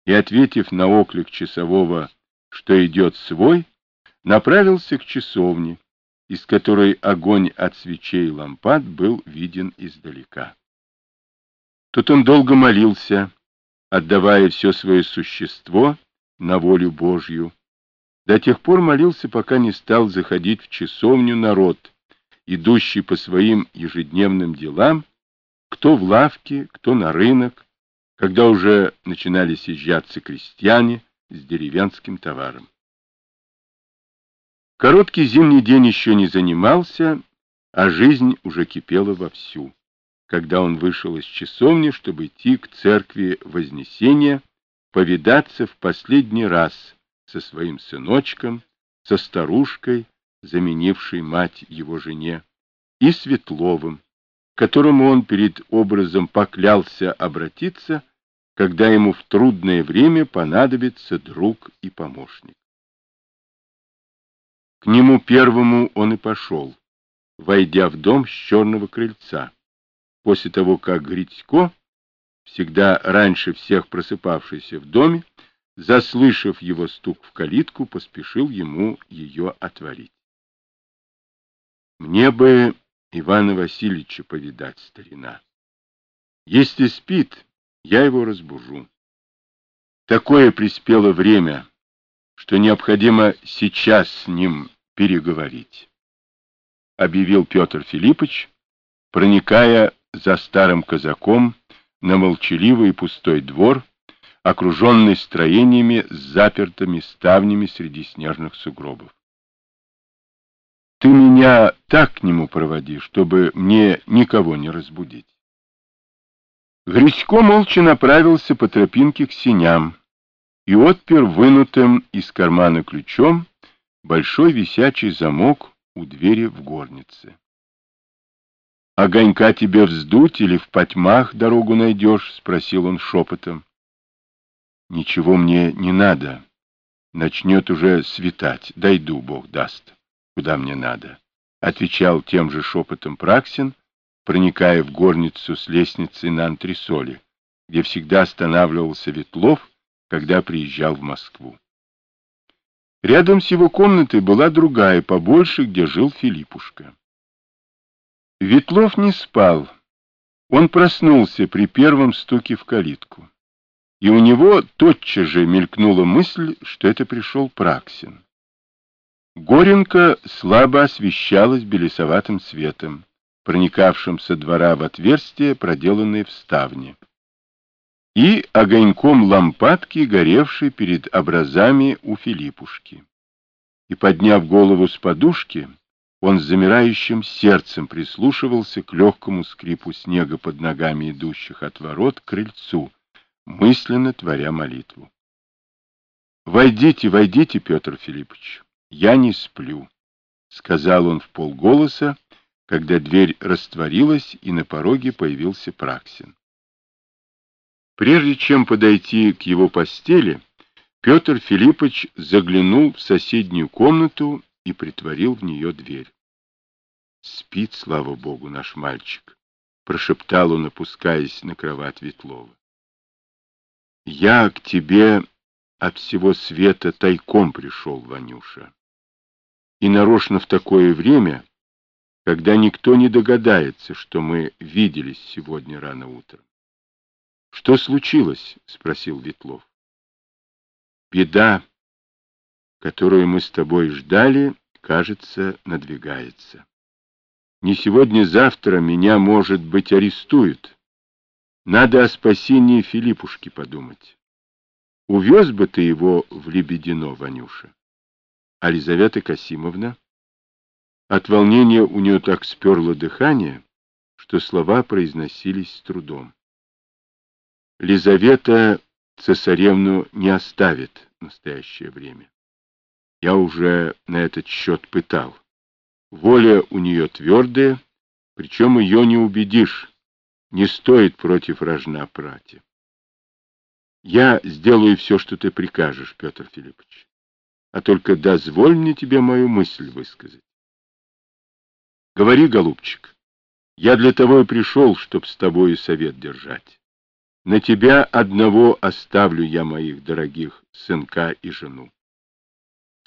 и, ответив на оклик часового, что идет свой, направился к часовне, из которой огонь от свечей и лампад был виден издалека. Тут он долго молился, отдавая все свое существо на волю Божью. До тех пор молился, пока не стал заходить в часовню народ, идущий по своим ежедневным делам, кто в лавке, кто на рынок, когда уже начинали съезжаться крестьяне с деревенским товаром. Короткий зимний день еще не занимался, а жизнь уже кипела вовсю, когда он вышел из часовни, чтобы идти к церкви Вознесения, повидаться в последний раз со своим сыночком, со старушкой, заменившей мать его жене, и Светловым, к которому он перед образом поклялся обратиться, когда ему в трудное время понадобится друг и помощник. К нему первому он и пошел, войдя в дом с черного крыльца, после того, как Грицько, всегда раньше всех просыпавшийся в доме, заслышав его стук в калитку, поспешил ему ее отворить. «Мне бы Ивана Васильевича повидать, старина. Если спит, я его разбужу. Такое приспело время, что необходимо сейчас с ним переговорить», — объявил Петр Филиппович, проникая за старым казаком на молчаливый и пустой двор, окруженный строениями с запертыми ставнями среди снежных сугробов. «Ты меня так к нему проводи, чтобы мне никого не разбудить». Грицько молча направился по тропинке к сеням и отпер вынутым из кармана ключом большой висячий замок у двери в горнице. «Огонька тебе вздуть или в потьмах дорогу найдешь?» — спросил он шепотом. «Ничего мне не надо. Начнет уже светать. Дойду, Бог даст, куда мне надо», — отвечал тем же шепотом Праксин, проникая в горницу с лестницы на антресоли, где всегда останавливался Ветлов, когда приезжал в Москву. Рядом с его комнатой была другая, побольше, где жил Филиппушка. Ветлов не спал. Он проснулся при первом стуке в калитку. И у него тотчас же мелькнула мысль, что это пришел Праксин. Горенка слабо освещалась белесоватым светом, проникавшим со двора в отверстие, проделанное в ставне, и огоньком лампадки, горевшей перед образами у Филиппушки. И, подняв голову с подушки, он с замирающим сердцем прислушивался к легкому скрипу снега под ногами идущих от ворот к крыльцу, мысленно творя молитву. «Войдите, войдите, Петр Филиппович, я не сплю», — сказал он вполголоса, когда дверь растворилась и на пороге появился Праксин. Прежде чем подойти к его постели, Петр Филиппович заглянул в соседнюю комнату и притворил в нее дверь. «Спит, слава богу, наш мальчик», — прошептал он, опускаясь на кровать Ветлова. «Я к тебе от всего света тайком пришел, Ванюша. И нарочно в такое время, когда никто не догадается, что мы виделись сегодня рано утром». «Что случилось?» — спросил Ветлов. «Беда, которую мы с тобой ждали, кажется, надвигается. Не сегодня-завтра меня, может быть, арестуют. Надо о спасении Филиппушки подумать. Увез бы ты его в Лебедино, Ванюша. А Лизавета Касимовна?» От волнения у нее так сперло дыхание, что слова произносились с трудом. «Лизавета цесаревну не оставит в настоящее время. Я уже на этот счет пытал. Воля у нее твердая, причем ее не убедишь. Не стоит против рожна прати. Я сделаю все, что ты прикажешь, Петр Филиппович. А только дозволь мне тебе мою мысль высказать». «Говори, голубчик, я для того и пришел, чтоб с тобой совет держать. На тебя одного оставлю я моих дорогих сынка и жену.